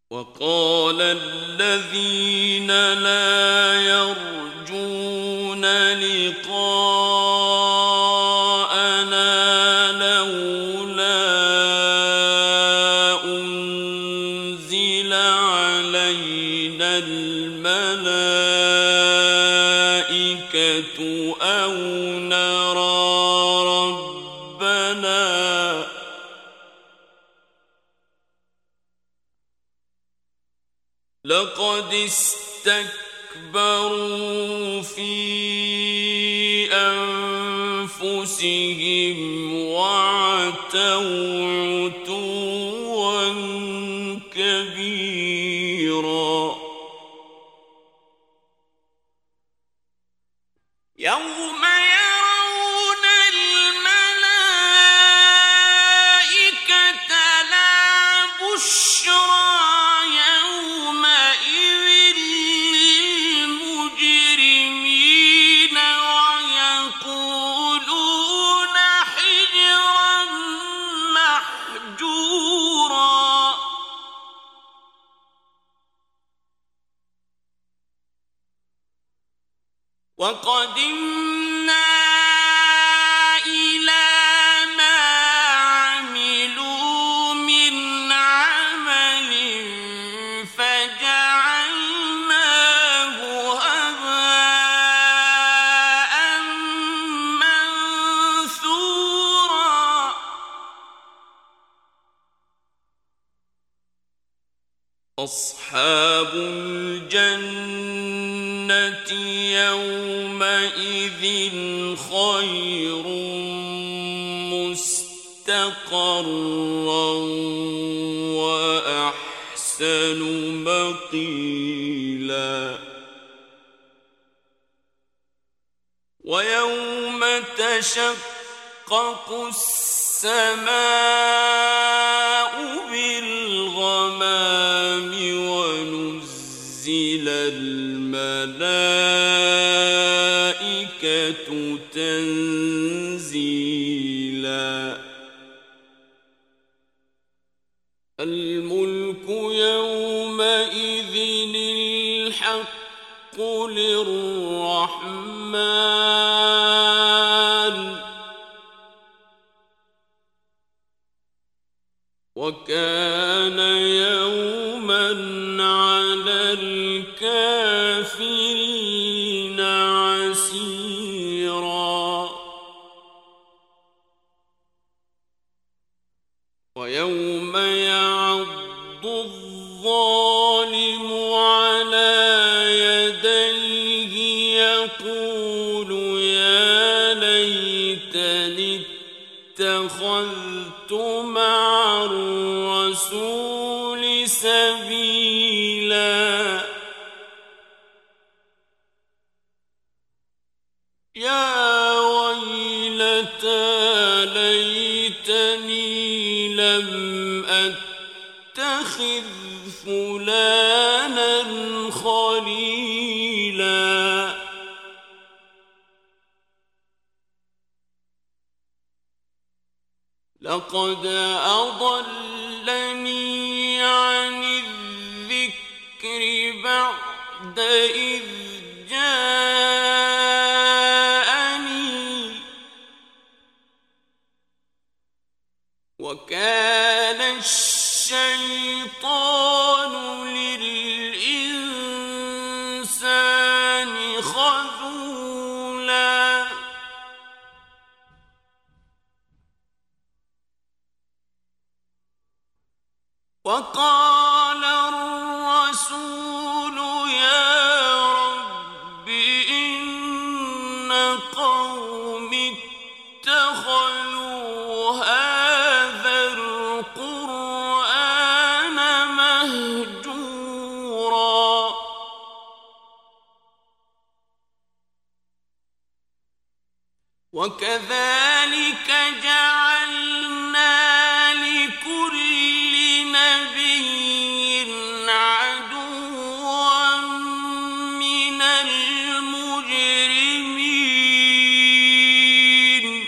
وقال الذين لا يرجون لقاءنا لولا أنزل علينا الملائكة أو نرى ربنا لقد استكبروا في أنفسهم وعتوا عتوا كبيرا يوم يرون الملائكة لا بشرى يومئذ للمجرمين ويقولون حجرا محجورا وقدمنا إلى ما عملوا من عمل فجعلناه هباء منثورا أصحاب الجنة يومئذ خير مستقرا وأحسن مقيلا ويوم تشقق السماء بالغمام ونزل الملائكة تنزيلا الملك يومئذ الحق للرحمن وكان يوما على الكافرين عسيرا ويوم يعض الظالم على يديه يقول يا ليتني اتخذت مع الرسول سبيلا يا ويلتى ليتني لم أتخذ فلانا خليلا لقد أضلني عن الذكر بعد إذ جاءني وكان الشيطان للإنسان خذولا وقال الرسول يا رب إن قومي اتخذوا هذا القرآن مهجورا وكذلك جعلنا لكل نبي عدوا من المجرمين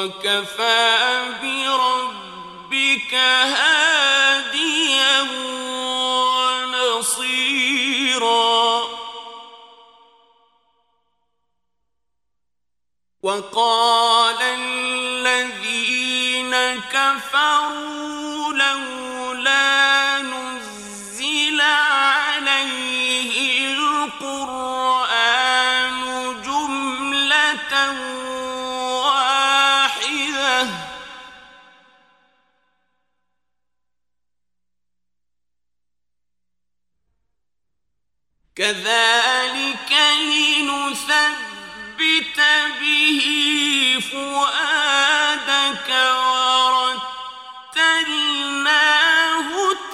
وكفى بربك هاديا ونصيرا وقال الذين كفروا لولا نزل عليه القرآن جملة واحدة كذلك لنثبت به فؤادك ورتلناه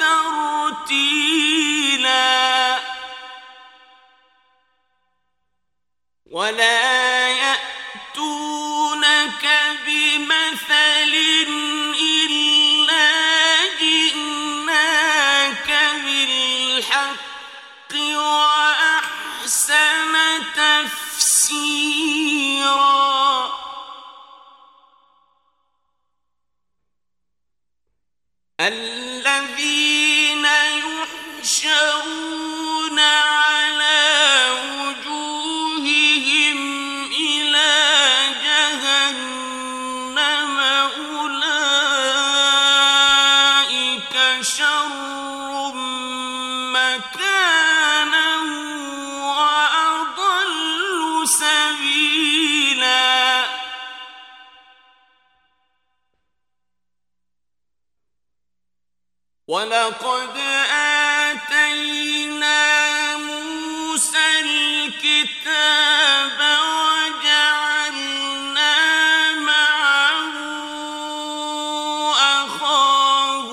ترتيلا ولا يأتونك بمثل إلا جئناك بالحق وأحسن تفسيرا الذين يحشرون على وجوههم إلى جهنم أولئك شر مكانا وأضل سبيلا ولقد آتينا موسى الكتاب وجعلنا معه أخاه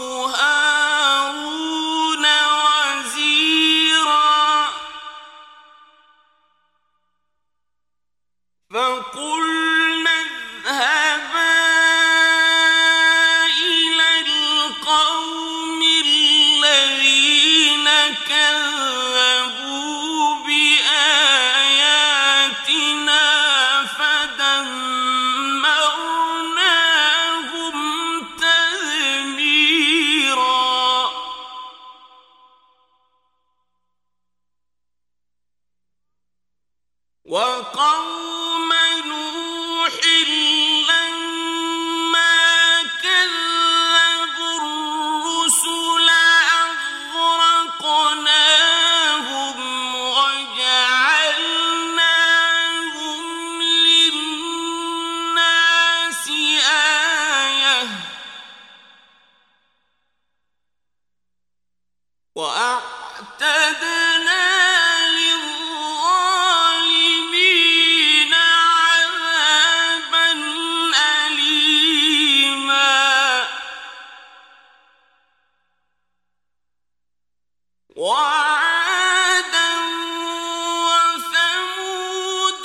هارون وزيرا فقلنا اذهبا كذبوا بآياتنا فدمرناهم تدميرا وقوم نوح لما كذبوا الرسل أغرقناهم وجعلناهم للناس آية وأعتدنا للظالمين عذابا أليما وعادا وثمود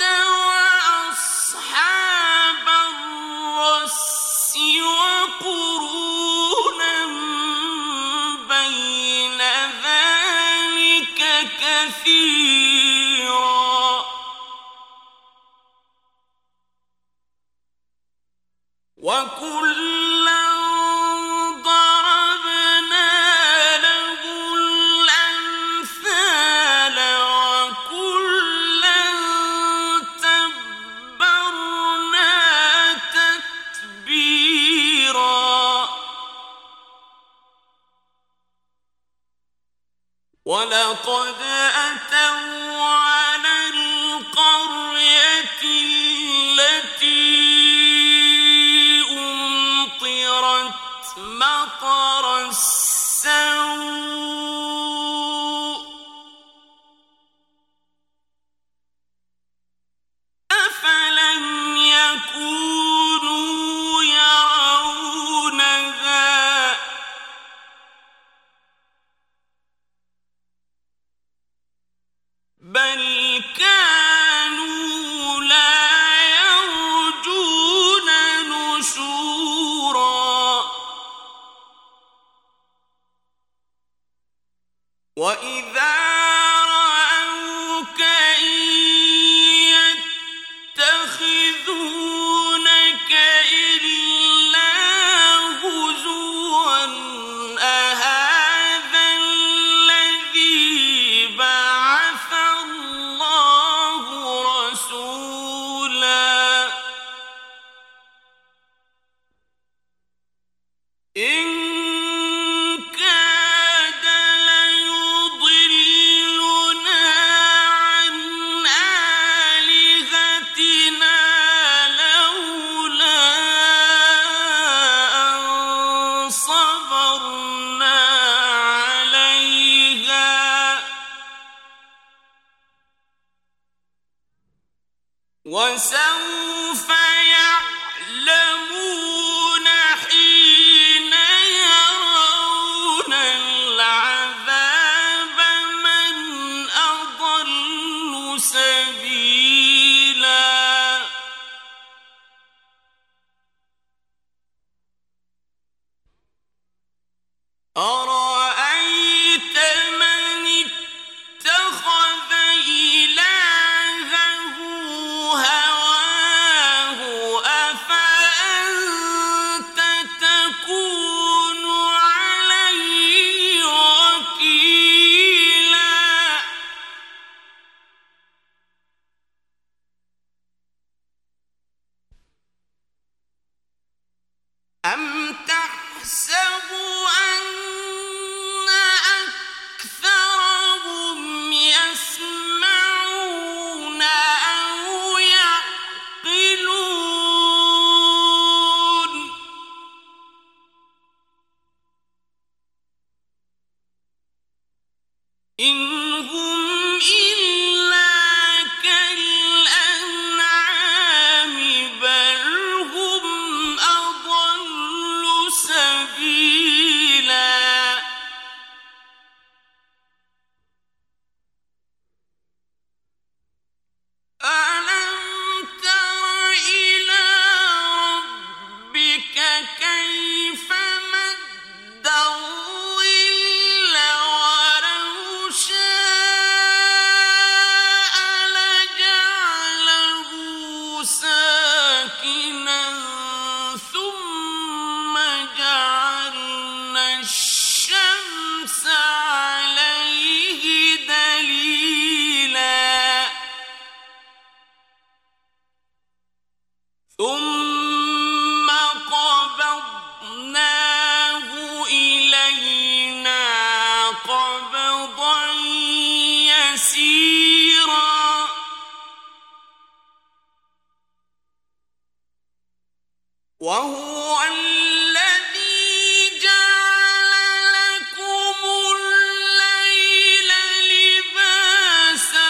وأصحاب الرس وقرونا بين ذلك كثيرا وكلا ضربنا له الأمثال وكلا تبرنا تتبيرا ولقد أتوا على القرية التي أمطرت مطر السوء أفلم يكونوا يرونها بل كانوا لا يرجون نشورا وسوف يعلمون حين يرون العذاب من أضل سبيلا أرأيت من اتخذ إلهه هواه أفأنت تكون عليه وكيلا أم تحسب أن أكثرهم يسمعون أو يعقلون إن هم إلا كالأنعام بل هم أضل سبيلا ألم تر إلى ربك كيف مد الظل ولو شاء لجعله ساكنا ثم جعلنا الشمس عليه دليلا ثم قبضناه إلينا قبضا يسيرا وهو الذي جعل لكم الليل لباسا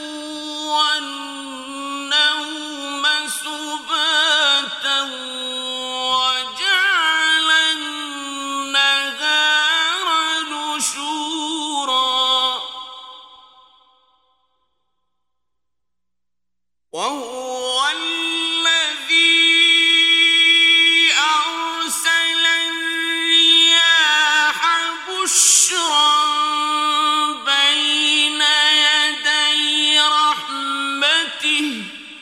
والنوم سباتا وجعل النهار نشورا وهو الذي أرسل الرياح بشرا بين يدي رحمته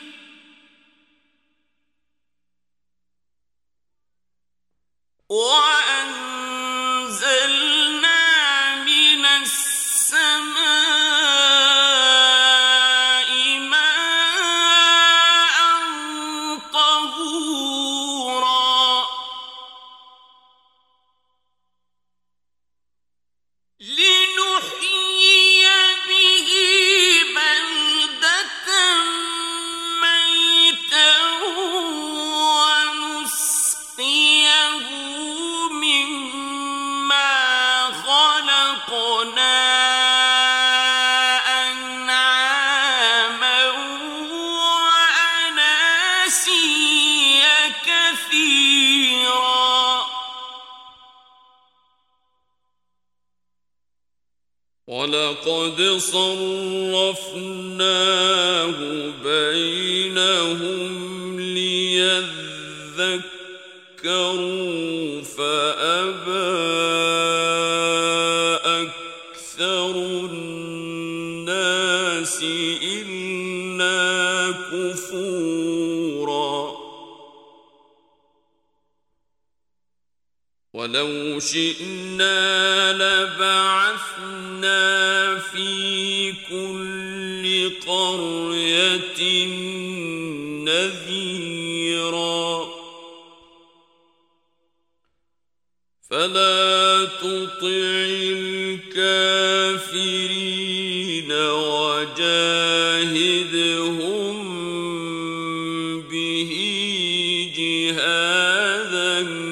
وأنزلنا من السماء ماء طهورا لنحيي به بلدة ميتا ونسقيه مما خلقنا أنعاما وأناسيا كثيرا ولقد صرفناه بينهم ليذكروا فأبى أكثر الناس إلا كفورا ولو شئنا لبعثنا في كل قرية نذيرا فلا تطع الكافرين وجاهدهم به جهادا